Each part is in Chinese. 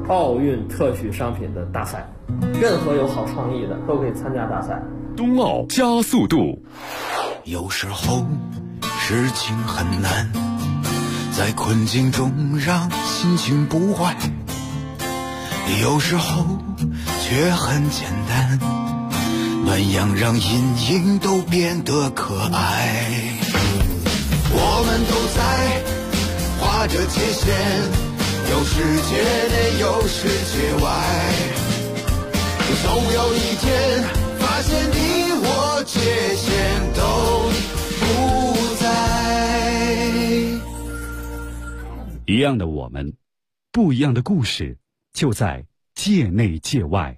奥运特许商品的大赛，任何有好创意的都可以参加大赛。 冬奥加速度。 有时候事情很难，在困境中让心情不坏，有时候却很简单，暖阳让阴影都变得可爱。我们都在画着界限，有世界内有世界外，总有一天发现你我界限都不在。 一样的我们，不一样的故事，就在界内界外。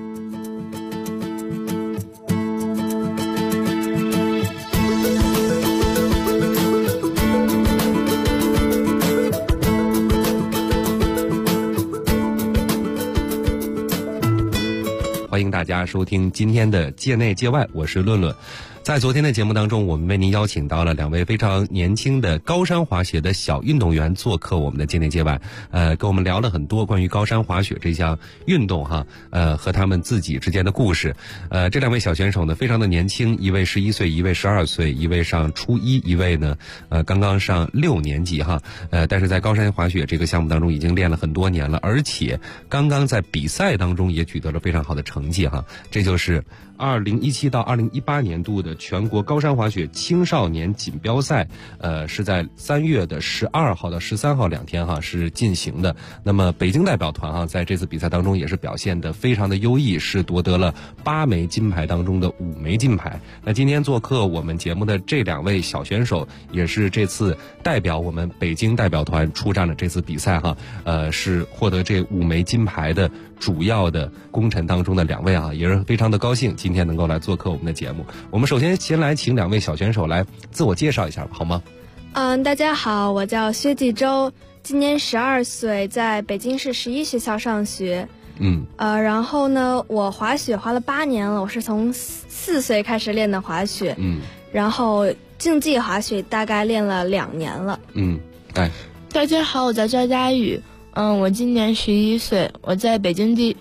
欢迎大家收听今天的界内界外，我是论论。在昨天的节目当中，我们为您邀请到了两位非常年轻的高山滑雪的小运动员做客我们的界内界外，跟我们聊了很多关于高山滑雪这项运动哈，和他们自己之间的故事。这两位小选手呢，非常的年轻，一位11岁，一位12岁，一位上初一，一位呢，刚刚上6年级哈，但是在高山滑雪这个项目当中已经练了很多年了，而且刚刚在比赛当中也取得了非常好的成绩哈，这就是2017到2018年度的全国高山滑雪青少年锦标赛，是在3月的12号到13号2天哈是进行的。那么北京代表团哈在这次比赛当中也是表现得非常的优异，是夺得了8枚金牌当中的5枚金牌。那今天做客我们节目的这两位小选手，也是这次代表我们北京代表团出战的这次比赛哈，是获得这5枚金牌的主要的功臣当中的两位啊，也是非常的高兴今天能够来做客我们的节目。我们首先先来请两位小选手来自我介绍一下吧，好吗？ 大家好，我叫薛继周，今年12岁，在北京市11学校上学。然后呢，我滑雪滑了8年了，我是从4岁开始练的滑雪。然后竞技滑雪大概练了2年了。 大家好，我叫赵佳宇，我今年11岁，我在北京第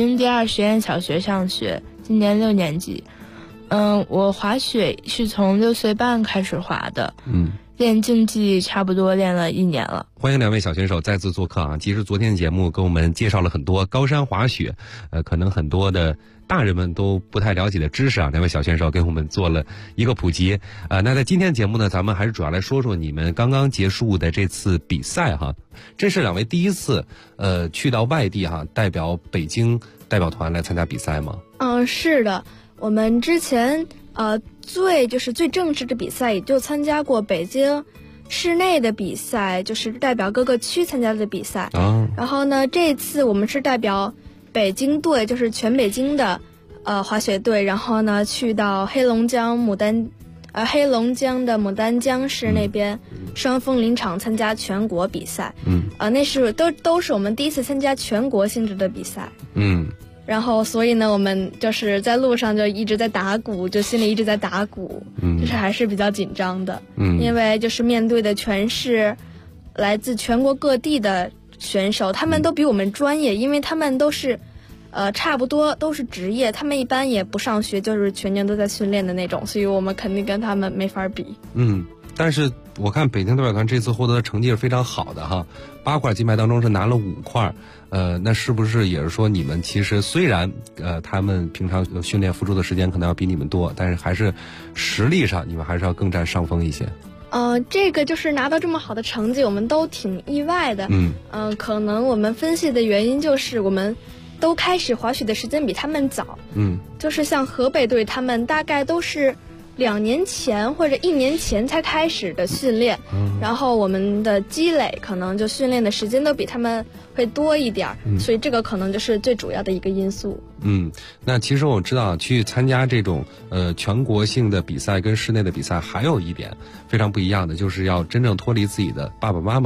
2实验小学上学，今年6年级。我滑雪是从6岁半开始滑的。练竞技差不多练了1年了。 欢迎两位小选手再次做客啊！其实昨天的节目跟我们介绍了很多高山滑雪，可能很多的大人们都不太了解的知识啊，两位小选手给我们做了一个普及。那在今天的节目呢，咱们还是主要来说说你们刚刚结束的这次比赛哈。这是两位第一次去到外地哈，代表北京代表团来参加比赛吗？ 是的，我们之前最正式的比赛也就参加过北京市内的比赛，就是代表各个区参加的比赛。然后呢，这次我们是代表北京队，就是全北京的滑雪队，然后呢去到黑龙江的牡丹江市那边双峰林场参加全国比赛。那是都是我们第一次参加全国性质的比赛。然后所以呢，我们就是在路上就一直在打鼓，就心里一直在打鼓，就是还是比较紧张的。因为就是面对的全是来自全国各地的选手，他们都比我们专业，因为他们都是差不多都是职业，他们一般也不上学，就是全年都在训练的那种，所以我们肯定跟他们没法比。 但是我看北京代表团这次获得的成绩是非常好的哈，8块金牌当中是拿了5块，那是不是也是说你们其实虽然他们平常训练付出的时间可能要比你们多，但是还是实力上你们还是要更占上风一些？ 这个就是拿到这么好的成绩，我们都挺意外的。可能我们分析的原因就是我们都开始滑雪的时间比他们早。就是像河北队，他们大概都是2年前或者1年前才开始的训练，然后我们的积累可能就训练的时间都比他们会多一点，所以这个可能就是最主要的一个因素。 那其实我知道去参加这种全国性的比赛跟室内的比赛还有一点非常不一样的，就是要真正脱离自己的爸爸妈妈了。因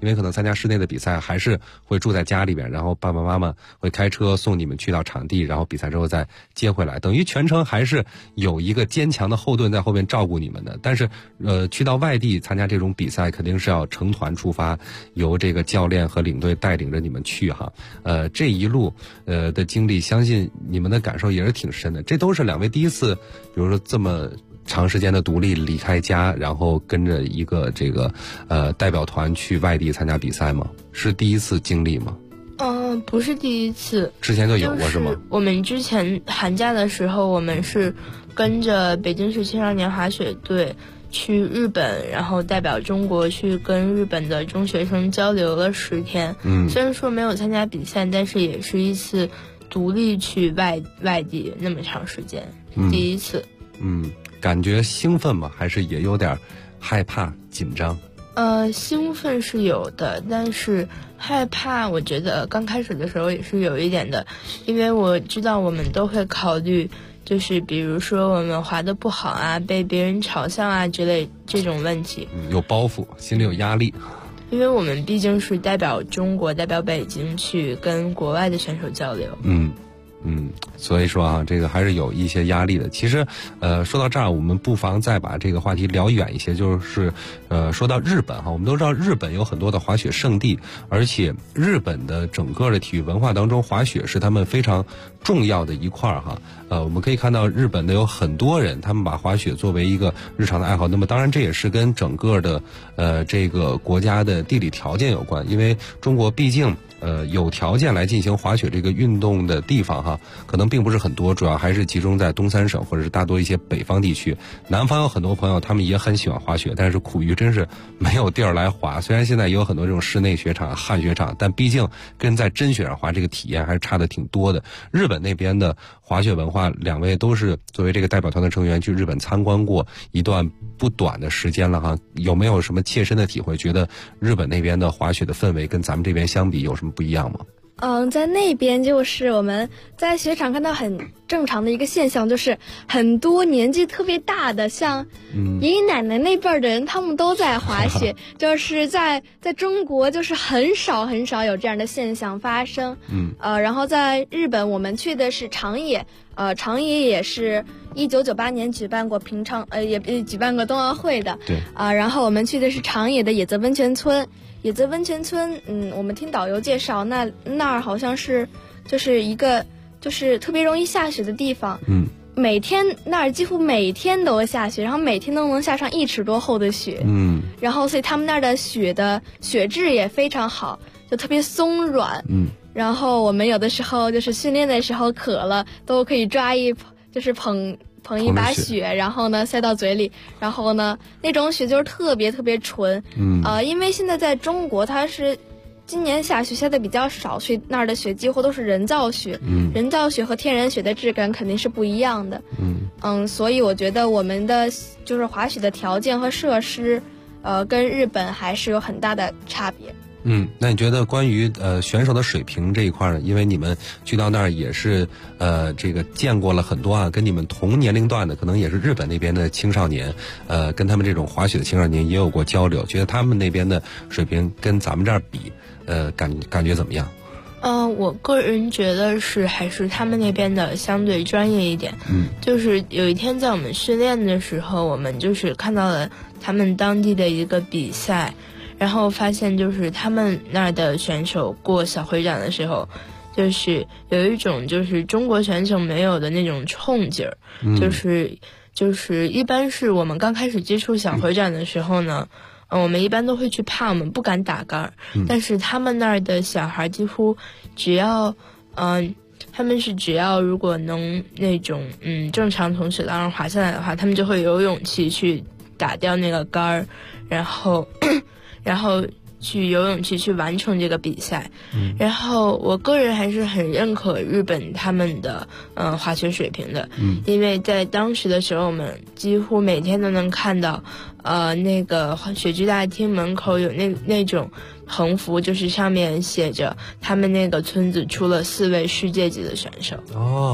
因为可能参加室内的比赛还是会住在家里边，然后爸爸妈妈会开车送你们去到场地，然后比赛之后再接回来，等于全程还是有一个坚强的后盾在后面照顾你们的。但是去到外地参加这种比赛肯定是要成团出发，由这个教练和领队带领着你们去哈。这一路的经历，相信你们的感受也是挺深的。这都是两位第一次，比如说这么长时间的独立离开家，然后跟着一个这个代表团去外地参加比赛吗？是第一次经历吗？ 不是第一次， 之前就有过是吗？ 我们之前寒假的时候，我们是跟着北京市青少年滑雪队去日本，然后代表中国去跟日本的中学生交流了10天。虽然说没有参加比赛，但是也是一次独立去外地那么长时间，第一次。 感觉兴奋吗？还是也有点害怕紧张？ 兴奋是有的，但是害怕我觉得刚开始的时候也是有一点的，因为我知道我们都会考虑，就是比如说我们滑得不好啊，被别人嘲笑啊之类这种问题。 有包袱，心里有压力。 因为我们毕竟是代表中国、代表北京去跟国外的选手交流。 所以说啊，这个还是有一些压力的。其实，说到这儿，我们不妨再把这个话题聊远一些，就是说到日本哈，我们都知道日本有很多的滑雪胜地，而且日本的整个的体育文化当中，滑雪是他们非常重要的一块哈。我们可以看到日本的有很多人，他们把滑雪作为一个日常的爱好。那么当然这也是跟整个的这个国家的地理条件有关，因为中国毕竟有条件来进行滑雪这个运动的地方哈，可能并不是很多，主要还是集中在东三省或者是大多一些北方地区。南方有很多朋友，他们也很喜欢滑雪，但是苦于真是没有地儿来滑。虽然现在也有很多这种室内雪场、旱雪场，但毕竟跟在真雪上滑这个体验还是差的挺多的。日本那边的滑雪文化，两位都是作为这个代表团的成员去日本参观过一段不短的时间了哈，有没有什么切身的体会？觉得日本那边的滑雪的氛围跟咱们这边相比有什么不一样吗？ 在那边就是我们在雪场看到很正常的一个现象，就是很多年纪特别大的，像爷爷奶奶那辈儿的人，他们都在滑雪，就是在中国就是很少有这样的现象发生。然后在日本我们去的是长野，长野也是1998年举办过也举办过冬奥会的。 对。 然后我们去的是长野的野泽温泉村。野泽温泉村，我们听导游介绍，那儿好像是就是一个就是特别容易下雪的地方。每天那儿几乎每天都下雪，然后每天都能下上1尺多厚的雪。然后所以他们那儿的雪质也非常好，就特别松软。然后我们有的时候就是训练的时候渴了，都可以抓就是捧一把雪，然后呢塞到嘴里，然后呢那种雪就是特别特别纯。因为现在在中国它是今年下雪下的比较少，所以那儿的雪几乎都是人造雪。人造雪和天然雪的质感肯定是不一样的。所以我觉得我们的就是滑雪的条件和设施，跟日本还是有很大的差别。 那你觉得关于选手的水平这一块呢？因为你们去到那儿也是这个见过了很多啊，跟你们同年龄段的，可能也是日本那边的青少年，跟他们这种滑雪的青少年也有过交流，觉得他们那边的水平跟咱们这儿比，感觉怎么样？ 我个人觉得还是他们那边的相对专业一点。就是有一天在我们训练的时候，我们就是看到了他们当地的一个比赛。然后发现就是他们那儿的选手过小回转的时候，就是有一种就是中国选手没有的那种冲劲儿。就是一般是我们刚开始接触小回转的时候呢，我们一般都会去怕，我们不敢打杆。但是他们那儿的小孩几乎只要他们是只要如果能那种正常从雪道上滑下来的话，他们就会有勇气去打掉那个杆儿，然后去有勇气去完成这个比赛。然后我个人还是很认可日本他们的滑雪水平的。因为在当时的时候，我们几乎每天都能看到那个雪具大厅门口有那种横幅，就是上面写着他们那个村子出了4位世界级的选手。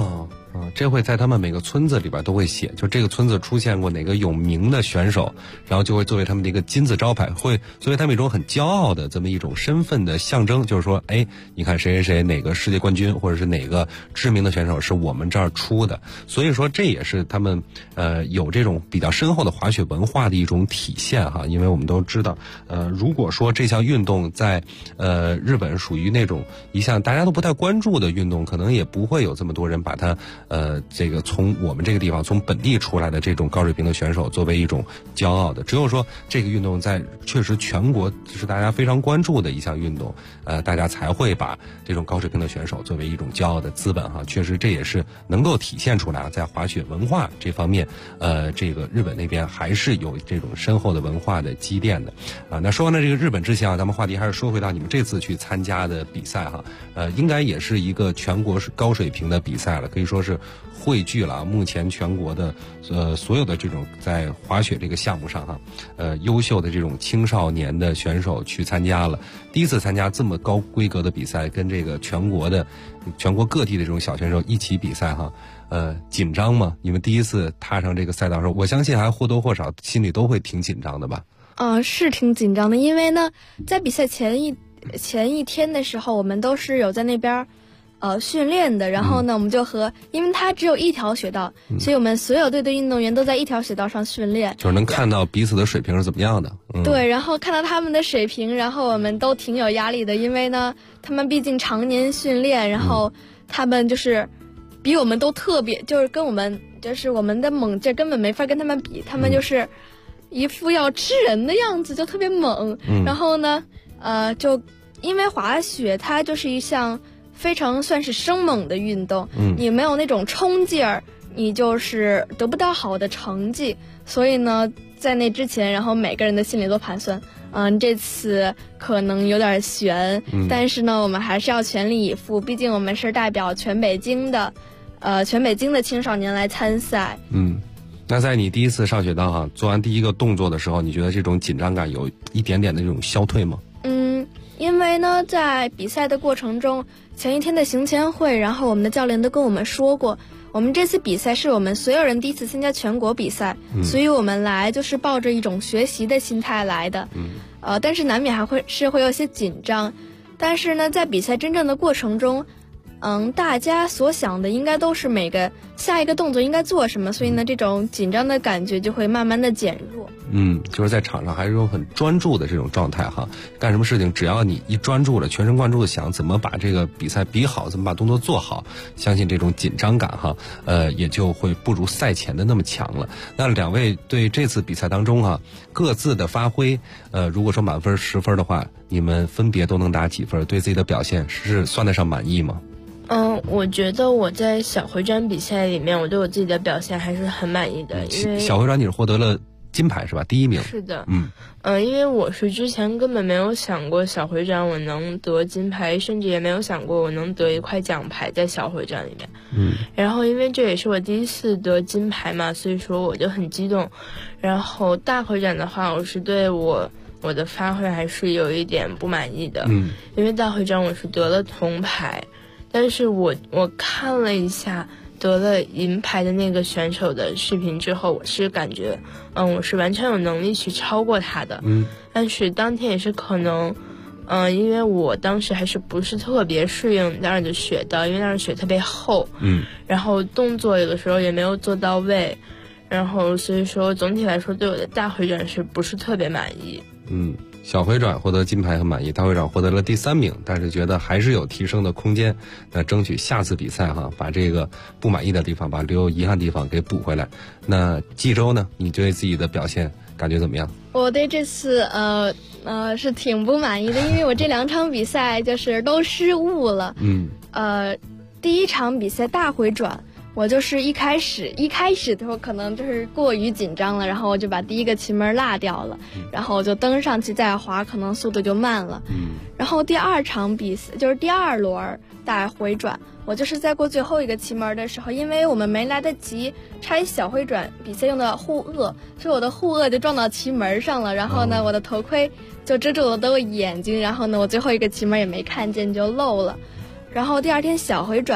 这会在他们每个村子里边都会写，就这个村子出现过哪个有名的选手，然后就会作为他们的一个金字招牌，会作为他们一种很骄傲的这么一种身份的象征，就是说，哎，你看谁谁谁哪个世界冠军，或者是哪个知名的选手是我们这儿出的，所以说这也是他们有这种比较深厚的滑雪文化的一种体现哈。因为我们都知道，如果说这项运动在日本属于那种一项大家都不太关注的运动，可能也不会有这么多人把它这个从我们这个地方从本地出来的这种高水平的选手作为一种骄傲的。只有说这个运动在确实全国是大家非常关注的一项运动，大家才会把这种高水平的选手作为一种骄傲的资本哈。确实这也是能够体现出来在滑雪文化这方面，这个日本那边还是有这种深厚的文化的积淀的啊。那说完了这个日本之前啊，咱们话题还是说回到你们这次去参加的比赛哈，应该也是一个全国高水平的比赛了，可以说是汇聚了目前全国的所有的这种在滑雪这个项目上哈，优秀的这种青少年的选手去参加了，第一次参加这么高规格的比赛，跟这个全国各地的这种小选手一起比赛哈，紧张吗？你们第一次踏上这个赛道的时候，我相信还或多或少心里都会挺紧张的吧？ 是挺紧张的，因为呢，在比赛前一天的时候，我们都是有在那边训练的，然后呢，我们就因为它只有一条雪道，所以我们所有队的运动员都在一条雪道上训练， 就是能看到彼此的水平是怎么样的。 对，然后看到他们的水平，然后我们都挺有压力的，因为呢，他们毕竟常年训练，然后他们就是比我们都特别，就是跟我们就是我们的猛劲根本没法跟他们比，他们就是一副要吃人的样子，就特别猛。然后呢，就因为滑雪它就是一项非常算是生猛的运动，你没有那种冲劲儿，你就是得不到好的成绩。所以呢，在那之前，然后每个人的心里都盘算，这次可能有点悬，但是呢，我们还是要全力以赴，毕竟我们是代表全北京的青少年来参赛。 那在你第一次上雪道哈，做完第一个动作的时候，你觉得这种紧张感有一点点的这种消退吗？ 因为呢，在比赛的过程中，前一天的行前会，然后我们的教练都跟我们说过，我们这次比赛是我们所有人第一次参加全国比赛，所以我们来就是抱着一种学习的心态来的。但是难免会有些紧张，但是呢，在比赛真正的过程中，大家所想的应该都是每个下一个动作应该做什么，所以呢，这种紧张的感觉就会慢慢的减弱。 就是在场上还是有很专注的这种状态哈，干什么事情只要你一专注了，全神贯注的想怎么把这个比赛比好，怎么把动作做好，相信这种紧张感哈，也就会不如赛前的那么强了。那两位对这次比赛当中哈各自的发挥，如果说满分10分的话，你们分别都能打几分？对自己的表现是算得上满意吗？ 我觉得我在小回转比赛里面，我对我自己的表现还是很满意的。因为小回转你是获得了金牌是吧？第1名。 是的。因为我是之前根本没有想过小回转我能得金牌，甚至也没有想过我能得一块奖牌在小回转里面。然后因为这也是我第一次得金牌嘛，所以说我就很激动。然后大回转的话，我是对我的发挥还是有一点不满意的。因为大回转我是得了铜牌。但是我看了一下得了银牌的那个选手的视频之后，我是感觉，我是完全有能力去超过他的。但是当天也是可能，因为我当时还是不是特别适应那儿的雪道，因为那儿雪特别厚。然后动作有的时候也没有做到位，然后所以说总体来说对我的大回转是不是特别满意。 小回转获得金牌很满意，大回转获得了第3名，但是觉得还是有提升的空间。那争取下次比赛哈，把这个不满意的地方，把留有遗憾的地方给补回来。那冀州呢？你对自己的表现感觉怎么样？ 我对这次是挺不满意的，因为我这2场比赛就是都失误了。第一场比赛大回转，我就是一开始的时候可能就是过于紧张了，然后我就把第一个旗门落掉了，然后我就登上去再滑，可能速度就慢了。然后第2场比赛就是第2轮大回转，我就是在过最后一个旗门的时候，因为我们没来得及拆小回转比赛用的护顎，所以我的护顎就撞到旗门上了，然后呢，我的头盔就遮住了我的眼睛，然后呢，我最后一个旗门也没看见就漏了。然后第2天小回转，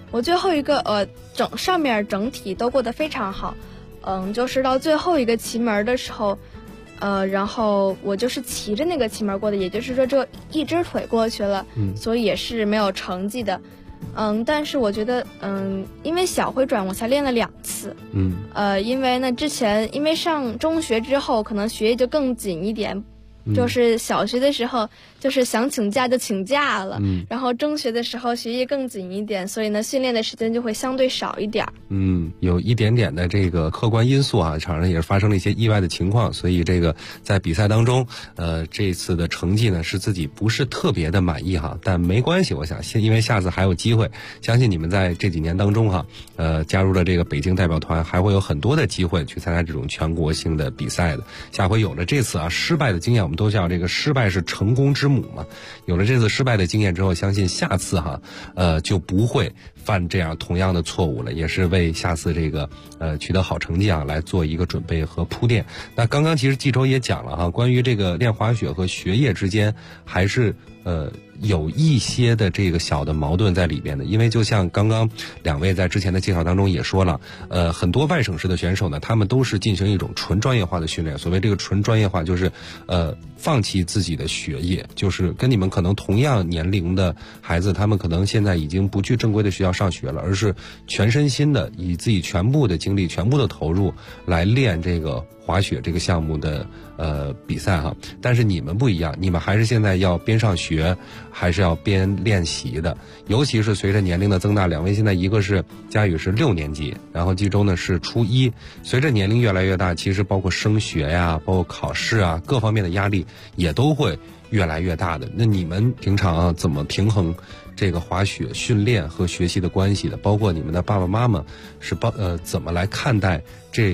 我最后一个上面整体都过得非常好，就是到最后一个旗门的时候，然后我就是骑着那个旗门过的，也就是说这一只腿过去了，所以也是没有成绩的。但是我觉得，因为小回转，我才练了2次。因为呢，之前因为上中学之后，可能学业就更紧一点。就是小学的时候，就是想请假就请假了，然后中学的时候学业更紧一点，所以呢，训练的时间就会相对少一点。 有一点点的这个客观因素啊，场上也是发生了一些意外的情况，所以这个在比赛当中，这次的成绩呢是自己不是特别的满意哈，但没关系，我想因为下次还有机会，相信你们在这几年当中哈，加入了这个北京代表团，还会有很多的机会去参加这种全国性的比赛的。下回有了这次失败的经验，我们都叫这个失败是成功之母嘛。有了这次失败的经验之后，相信下次就不会犯这样同样的错误了，也是为下次这个取得好成绩来做一个准备和铺垫。那刚刚其实季周也讲了关于这个练滑雪和学业之间还是有一些的这个小的矛盾在里边的，因为就像刚刚2位在之前的介绍当中也说了，很多外省市的选手呢，他们都是进行一种纯专业化的训练。所谓这个纯专业化，就是放弃自己的学业，就是跟你们可能同样年龄的孩子，他们可能现在已经不去正规的学校上学了，而是全身心的以自己全部的精力、全部的投入来练这个滑雪这个项目的比赛但是你们不一样，你们还是现在要边上学还是要边练习的，尤其是随着年龄的增大，2位现在一个是佳宇是6年级，然后季周呢是初1，随着年龄越来越大，其实包括升学呀，包括考试各方面的压力也都会越来越大的。那你们平常怎么平衡这个滑雪训练和学习的关系的？包括你们的爸爸妈妈是怎么来看待这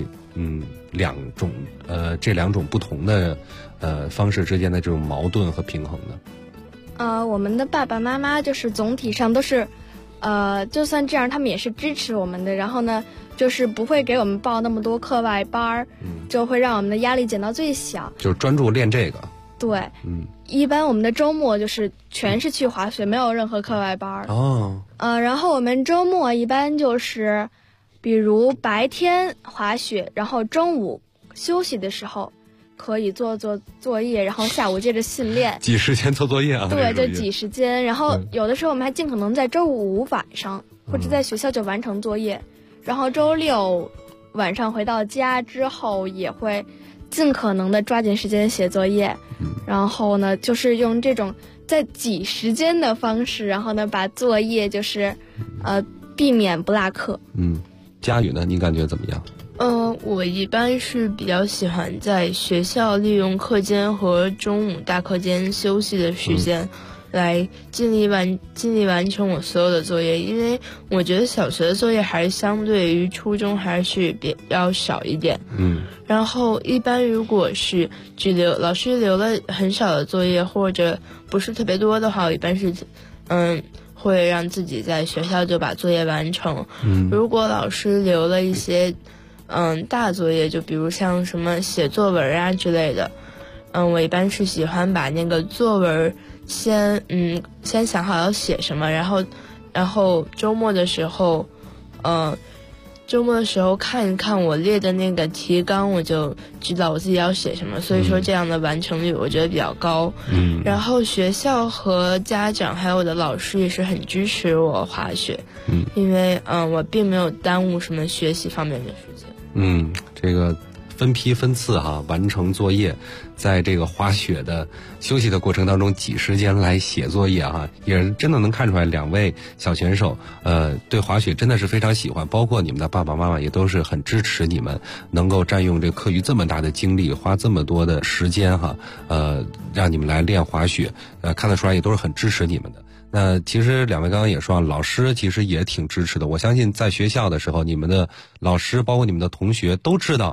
两种不同的方式之间的这种矛盾和平衡呢？ 我们的爸爸妈妈就是总体上都是，就算这样，他们也是支持我们的。然后呢，就是不会给我们报那么多课外班，就会让我们的压力减到最小， 就是专注练这个。 对，一般我们的周末就是全是去滑雪，没有任何课外班。然后我们周末一般就是，比如白天滑雪，然后中午休息的时候可以做作业，然后下午接着训练。 挤时间做作业对，就挤时间。然后有的时候我们还尽可能在周5晚上或者在学校就完成作业，然后周6晚上回到家之后也会尽可能的抓紧时间写作业。然后呢，就是用这种在挤时间的方式，然后呢把作业就是避免不落课。 佳宇呢，你感觉怎么样？ 我一般是比较喜欢在学校利用课间和中午大课间休息的时间，来尽力完成我所有的作业，因为我觉得小学的作业还是相对于初中还是比较少一点。然后一般如果是老师留了很少的作业或者不是特别多的话，我一般是会让自己在学校就把作业完成。如果老师留了一些大作业，就比如像什么写作文之类的，我一般是喜欢把那个作文先想好要写什么，然后周末的时候看一看我列的那个提纲，我就知道我自己要写什么，所以说这样的完成率我觉得比较高。然后学校和家长还有我的老师也是很支持我滑雪，因为我并没有耽误什么学习方面的事情。 这个分批分次完成作业，在这个滑雪的休息的过程当中挤时间来写作业也是真的能看出来2位小选手对滑雪真的是非常喜欢，包括你们的爸爸妈妈也都是很支持你们能够占用这课余这么大的精力，花这么多的时间让你们来练滑雪，看得出来也都是很支持你们的。那其实2位刚刚也说老师其实也挺支持的，我相信在学校的时候，你们的老师包括你们的同学都知道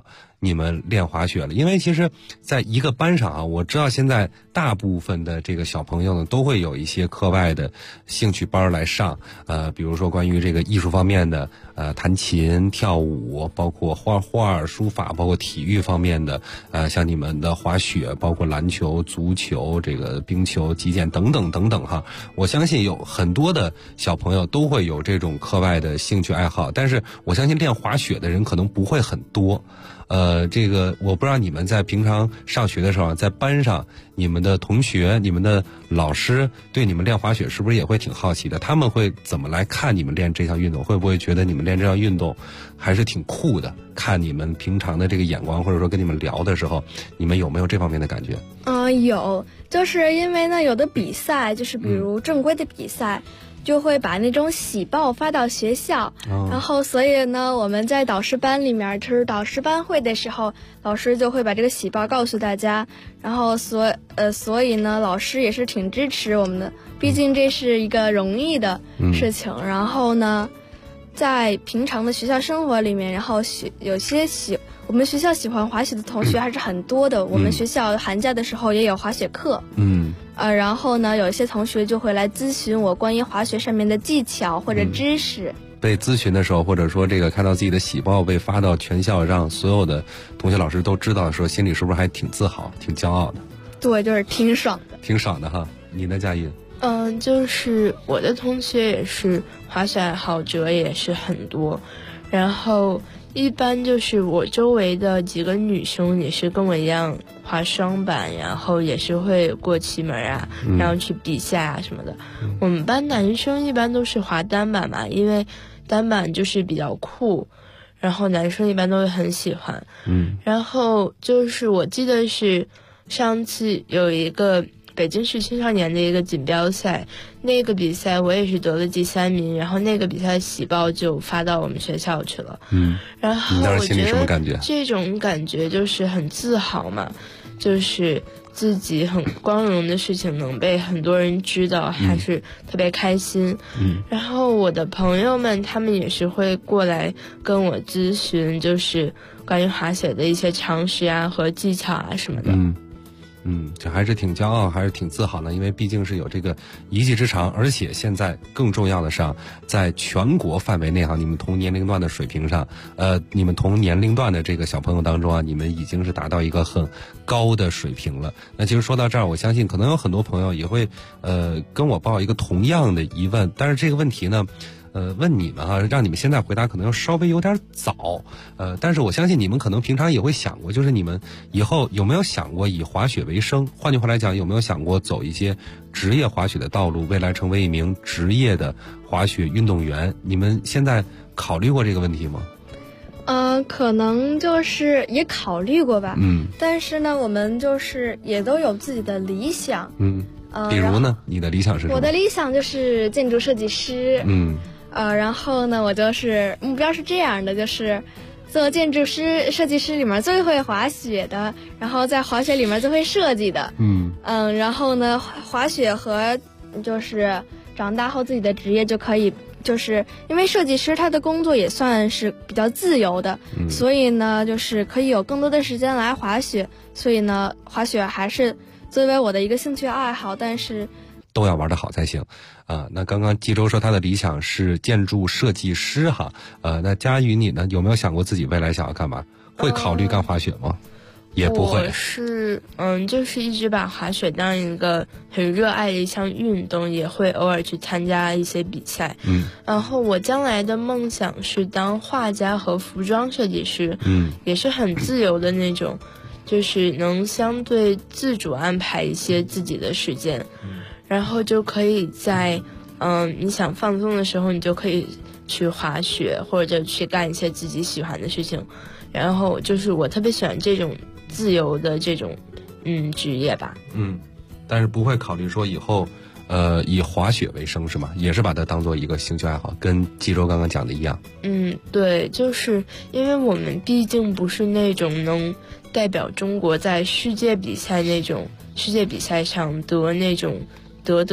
你们练滑雪了？因为其实在一个班上啊，我知道现在大部分的这个小朋友呢，都会有一些课外的兴趣班来上，比如说关于这个艺术方面的，弹琴、跳舞，包括画画、书法，包括体育方面的，像你们的滑雪，包括篮球、足球、这个冰球、击剑等等等等哈。我相信有很多的小朋友都会有这种课外的兴趣爱好，但是我相信练滑雪的人可能不会很多。这个我不知道你们在平常上学的时候，在班上，你们的同学、你们的老师对你们练滑雪是不是也会挺好奇的？他们会怎么来看你们练这项运动？会不会觉得你们练这项运动还是挺酷的？看你们平常的这个眼光，或者说跟你们聊的时候，你们有没有这方面的感觉？ 有，就是因为呢，有的比赛就是比如正规的比赛。就会把那种喜报发到学校，然后所以呢，我们在导师班里面就是导师班会的时候，老师就会把这个喜报告诉大家，然后所以呢，老师也是挺支持我们的，毕竟这是一个容易的事情。然后呢，在平常的学校生活里面，然后我们学校喜欢滑雪的同学还是很多的。我们学校寒假的时候也有滑雪课。然后呢，有一些同学就会来咨询我关于滑雪上面的技巧或者知识。 被咨询的时候，或者说这个看到自己的喜报被发到全校，让所有的同学老师都知道的时候，心里是不是还挺自豪、挺骄傲的？ 对，就是挺爽的。 挺爽的哈。你呢，佳音？ 就是我的同学也是滑雪爱好者，也是很多，然后一般就是我周围的几个女生也是跟我一样滑双板，然后也是会过旗门啊，然后去比赛啊什么的。我们班男生一般都是滑单板嘛，因为单板就是比较酷，然后男生一般都会很喜欢。然后就是我记得是上次有一个北京市青少年的一个锦标赛，那个比赛我也是得了第3名，然后那个比赛喜报就发到我们学校去了。然后我觉得这种感觉就是很自豪嘛，就是自己很光荣的事情能被很多人知道，还是特别开心。然后我的朋友们他们也是会过来跟我咨询，就是关于滑雪的一些常识啊和技巧啊什么的。 这还是挺骄傲，还是挺自豪的，因为毕竟是有这个一技之长，而且现在更重要的是，在全国范围内你们同年龄段的水平上，你们同年龄段的这个小朋友当中你们已经是达到一个很高的水平了。那其实说到这儿，我相信可能有很多朋友也会跟我报一个同样的疑问，但是这个问题呢，问你们让你们现在回答可能要稍微有点早，但是我相信你们可能平常也会想过，就是你们以后有没有想过以滑雪为生？换句话来讲，有没有想过走一些职业滑雪的道路，未来成为一名职业的滑雪运动员？你们现在考虑过这个问题吗？ 可能就是也考虑过吧。但是呢，我们就是也都有自己的理想。 比如呢，你的理想是什么？ 我的理想就是建筑设计师。然后呢，我就是目标是这样的，就是做建筑设计师里面最会滑雪的，然后在滑雪里面最会设计的。然后呢，滑雪和就是长大后自己的职业就可以，就是因为设计师他的工作也算是比较自由的，所以呢，就是可以有更多的时间来滑雪。所以呢，滑雪还是作为我的一个兴趣爱好，但是都要玩得好才行。那刚刚纪州说他的理想是建筑设计师哈。那佳宇你呢，有没有想过自己未来想要干嘛？会考虑干滑雪吗？也不会。 我是就是一直把滑雪当一个很热爱的一项运动，也会偶尔去参加一些比赛。然后我将来的梦想是当画家和服装设计师。也是很自由的那种，就是能相对自主安排一些自己的时间。然后就可以在你想放松的时候，你就可以去滑雪，或者去干一些自己喜欢的事情。然后就是我特别喜欢这种自由的这种职业吧。 但是不会考虑说以后以滑雪为生是吗？也是把它当做一个兴趣爱好，跟纪州刚刚讲的一样。 对，就是因为我们毕竟不是那种能代表中国在世界比赛上得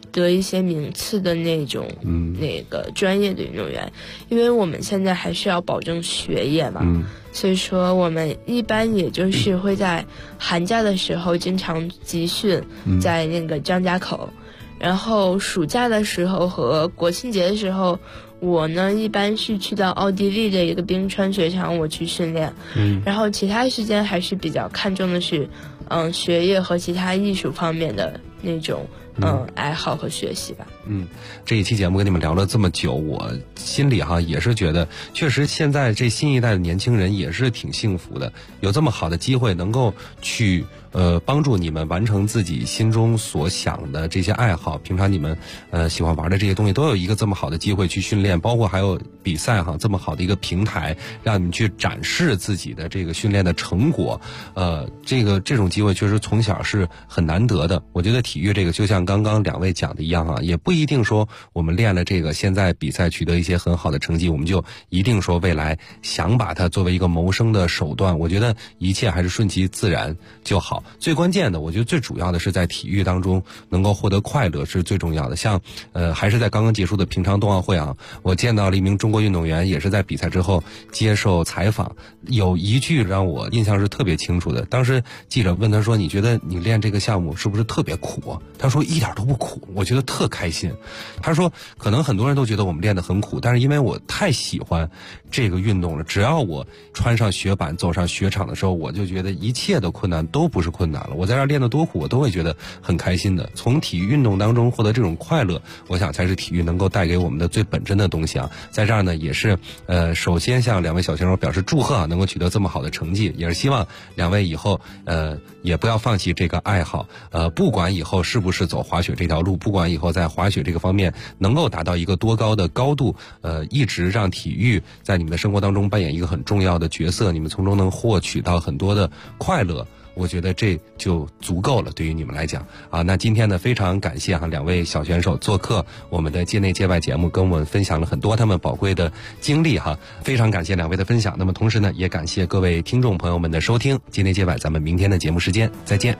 得一些名次的那种那个专业的运动员，因为我们现在还是要保证学业嘛，所以说我们一般也就是会在寒假的时候经常集训，在那个张家口，然后暑假的时候和国庆节的时候，我呢一般是去到奥地利的一个冰川雪场我去训练，然后其他时间还是比较看重的是学业和其他艺术方面的那种爱好和学习吧。 这一期节目跟你们聊了这么久，我心里也是觉得，确实现在这新一代的年轻人也是挺幸福的，有这么好的机会能够去帮助你们完成自己心中所想的这些爱好。平常你们喜欢玩的这些东西，都有一个这么好的机会去训练，包括还有比赛这么好的一个平台，让你们去展示自己的这个训练的成果。这种机会确实从小是很难得的。我觉得体育这个就像刚刚两位讲的一样也不一定说我们练了这个，现在比赛取得一些很好的成绩，我们就一定说未来想把它作为一个谋生的手段。我觉得一切还是顺其自然就好。最关键的，我觉得最主要的是在体育当中能够获得快乐是最重要的。像还是在刚刚结束的平昌冬奥会我见到了一名中国运动员，也是在比赛之后接受采访，有一句让我印象是特别清楚的。当时记者问他说，你觉得你练这个项目是不是特别苦他说一点都不苦，我觉得特开心。他说可能很多人都觉得我们练得很苦，但是因为我太喜欢这个运动了，只要我穿上雪板走上雪场的时候，我就觉得一切的困难都不是困难了，我在这儿练得多苦我都会觉得很开心的。从体育运动当中获得这种快乐，我想才是体育能够带给我们的最本真的东西在这儿呢也是首先向两位小选手表示祝贺能够取得这么好的成绩，也是希望两位以后也不要放弃这个爱好，不管以后是不是走滑雪这条路，不管以后在滑雪这个方面能够达到一个多高的高度，一直让体育在你们的生活当中扮演一个很重要的角色，你们从中能获取到很多的快乐，我觉得这就足够了，对于你们来讲那今天呢非常感谢两位小选手做客我们的界内界外节目，跟我们分享了很多他们宝贵的经历非常感谢两位的分享。那么同时呢也感谢各位听众朋友们的收听，界内界外咱们明天的节目时间再见。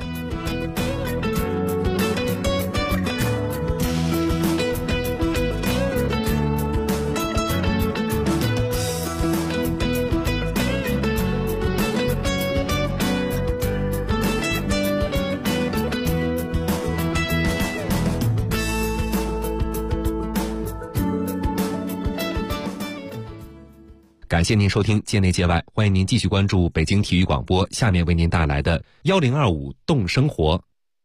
感谢您收听界内界外，欢迎您继续关注北京体育广播，下面为您带来的1025动生活。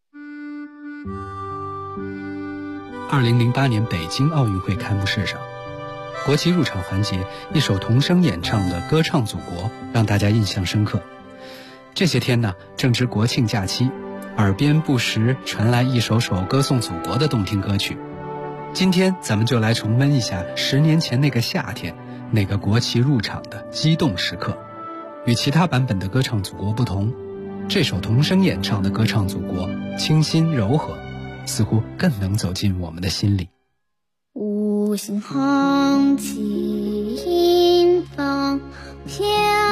2008年北京奥运会开幕式上，国旗入场环节，一首童声演唱的《歌唱祖国》让大家印象深刻。这些天呢，正值国庆假期，耳边不时传来一首首歌颂祖国的动听歌曲。今天咱们就来重温一下10年前那个夏天，那个国旗入场的激动时刻。与其他版本的《歌唱祖国》不同，这首童声演唱的《歌唱祖国》清新柔和，似乎更能走进我们的心里。 五星红旗迎风飘